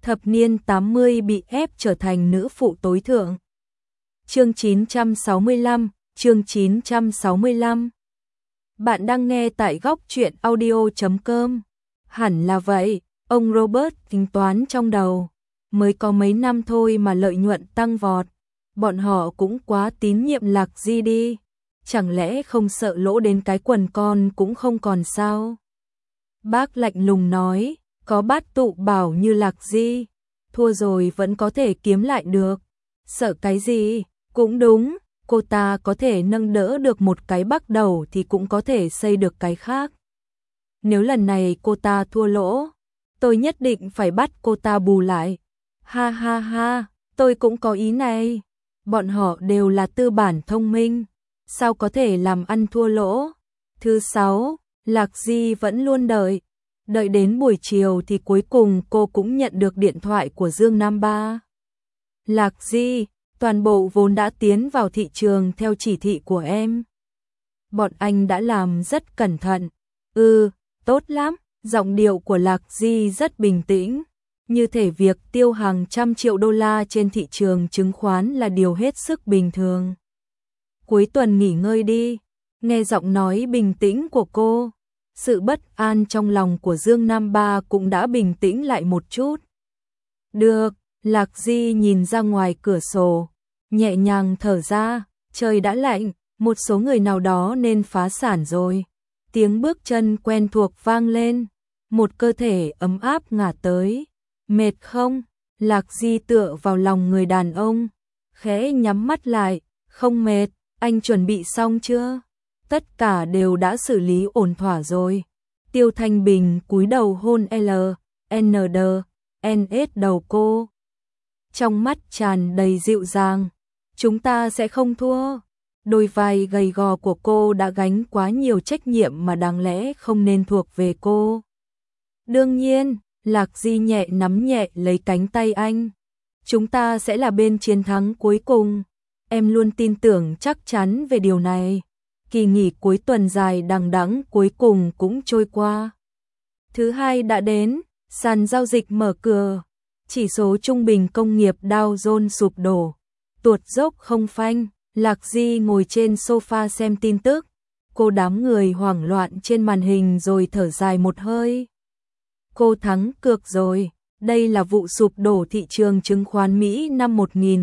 thập niên 80 bị ép trở thành nữ phụ tối thượng. Chương 965, chương 965. Bạn đang nghe tại góc truyện audio.com. Hẳn là vậy, ông Robert tính toán trong đầu. Mới có mấy năm thôi mà lợi nhuận tăng vọt. Bọn họ cũng quá tín nhiệm Lạc Di đi. Chẳng lẽ không sợ lỗ đến cái quần con cũng không còn sao? Bác lạnh lùng nói, có bát tụ bảo như Lạc Di, thua rồi vẫn có thể kiếm lại được. Sợ cái gì? Cũng đúng, cô ta có thể nâng đỡ được một cái bắt đầu thì cũng có thể xây được cái khác. Nếu lần này cô ta thua lỗ, tôi nhất định phải bắt cô ta bù lại. Ha ha ha, tôi cũng có ý này. Bọn họ đều là tư bản thông minh, sao có thể làm ăn thua lỗ. Thứ 6, Lạc Di vẫn luôn đợi. Đợi đến buổi chiều thì cuối cùng cô cũng nhận được điện thoại của Dương Nam Ba. Lạc Di, toàn bộ vốn đã tiến vào thị trường theo chỉ thị của em. Bọn anh đã làm rất cẩn thận. Tốt lắm. Giọng điệu của Lạc Di rất bình tĩnh. Như thể việc tiêu hàng trăm triệu đô la trên thị trường chứng khoán là điều hết sức bình thường. Cuối tuần nghỉ ngơi đi. Nghe giọng nói bình tĩnh của cô, sự bất an trong lòng của Dương Nam Ba cũng đã bình tĩnh lại một chút. Được, Lạc Di nhìn ra ngoài cửa sổ, nhẹ nhàng thở ra, trời đã lạnh, một số người nào đó nên phá sản rồi. Tiếng bước chân quen thuộc vang lên, một cơ thể ấm áp ngả tới. Mệt không? Lạc Di tựa vào lòng người đàn ông, khẽ nhắm mắt lại, không mệt, anh chuẩn bị xong chưa? Tất cả đều đã xử lý ổn thỏa rồi. Tiêu Thanh Bình cúi đầu hôn LND đầu cô. Trong mắt tràn đầy dịu dàng. Chúng ta sẽ không thua. Đôi vai gầy gò của cô đã gánh quá nhiều trách nhiệm mà đáng lẽ không nên thuộc về cô. Đương nhiên, Lạc Di nhẹ nắm nhẹ lấy cánh tay anh. Chúng ta sẽ là bên chiến thắng cuối cùng. Em luôn tin tưởng chắc chắn về điều này. Kỳ nghỉ cuối tuần dài đằng đẵng cuối cùng cũng trôi qua. Thứ hai đã đến, sàn giao dịch mở cửa. Chỉ số trung bình công nghiệp Dow Jones sụp đổ, tuột dốc không phanh. Lạc Di ngồi trên sofa xem tin tức. Cô đám người hoảng loạn trên màn hình rồi thở dài một hơi. Cô thắng cược rồi. Đây là vụ sụp đổ thị trường chứng khoán Mỹ năm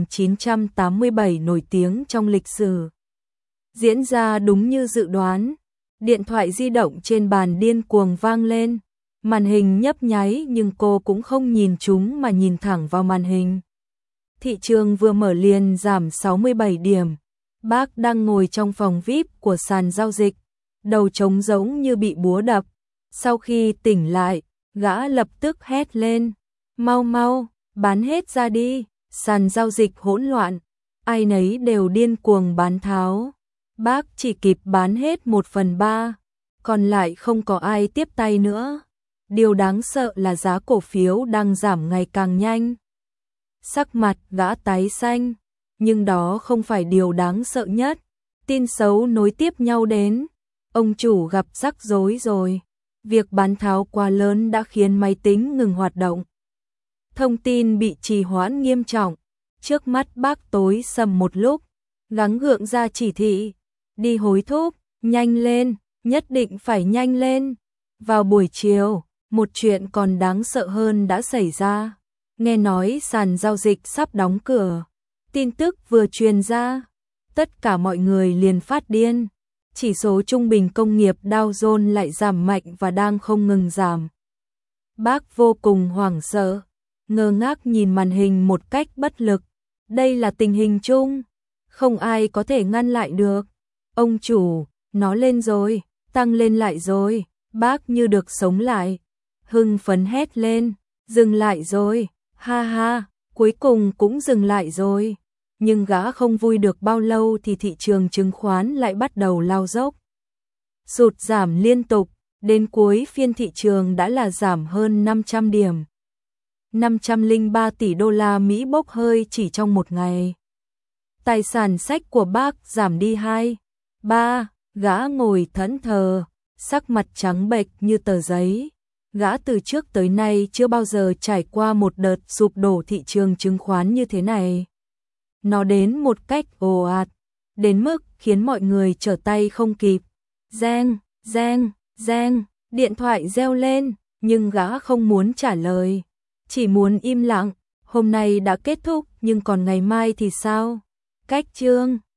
1987 nổi tiếng trong lịch sử. Diễn ra đúng như dự đoán. Điện thoại di động trên bàn điên cuồng vang lên. Màn hình nhấp nháy nhưng cô cũng không nhìn chúng mà nhìn thẳng vào màn hình. Thị trường vừa mở liền giảm 67 điểm. Bác đang ngồi trong phòng VIP của sàn giao dịch, đầu trống rỗng như bị búa đập. Sau khi tỉnh lại, gã lập tức hét lên. Mau mau, bán hết ra đi. Sàn giao dịch hỗn loạn, ai nấy đều điên cuồng bán tháo. Bác chỉ kịp bán hết 1/3, còn lại không có ai tiếp tay nữa. Điều đáng sợ là giá cổ phiếu đang giảm ngày càng nhanh. Sắc mặt gã tái xanh, nhưng đó không phải điều đáng sợ nhất. Tin xấu nối tiếp nhau đến. Ông chủ gặp rắc rối rồi. Việc bán tháo quá lớn đã khiến máy tính ngừng hoạt động. Thông tin bị trì hoãn nghiêm trọng. Trước mắt bác tối sầm một lúc, gắng gượng ra chỉ thị. Đi hối thúc, nhanh lên, nhất định phải nhanh lên. Vào buổi chiều, một chuyện còn đáng sợ hơn đã xảy ra. Nghe nói sàn giao dịch sắp đóng cửa. Tin tức vừa truyền ra, tất cả mọi người liền phát điên. Chỉ số trung bình công nghiệp Dow Jones lại giảm mạnh và đang không ngừng giảm. Bác vô cùng hoảng sợ, ngơ ngác nhìn màn hình một cách bất lực. Đây là tình hình chung, không ai có thể ngăn lại được. Ông chủ, nó lên rồi, tăng lên lại rồi. Bác như được sống lại, hưng phấn hét lên, dừng lại rồi, ha ha, cuối cùng cũng dừng lại rồi. Nhưng gã không vui được bao lâu thì thị trường chứng khoán lại bắt đầu lao dốc. Sụt giảm liên tục, đến cuối phiên thị trường đã là giảm hơn 500 điểm. 503 tỷ đô la Mỹ bốc hơi chỉ trong một ngày. Tài sản sách của bác giảm đi 2, 3, gã ngồi thẫn thờ, sắc mặt trắng bệch như tờ giấy. Gã từ trước tới nay chưa bao giờ trải qua một đợt sụp đổ thị trường chứng khoán như thế này. Nó đến một cách ồ ạt, đến mức khiến mọi người trở tay không kịp. Reng, reng, reng, điện thoại reo lên, nhưng gã không muốn trả lời, chỉ muốn im lặng. Hôm nay đã kết thúc nhưng còn ngày mai thì sao? Cách chương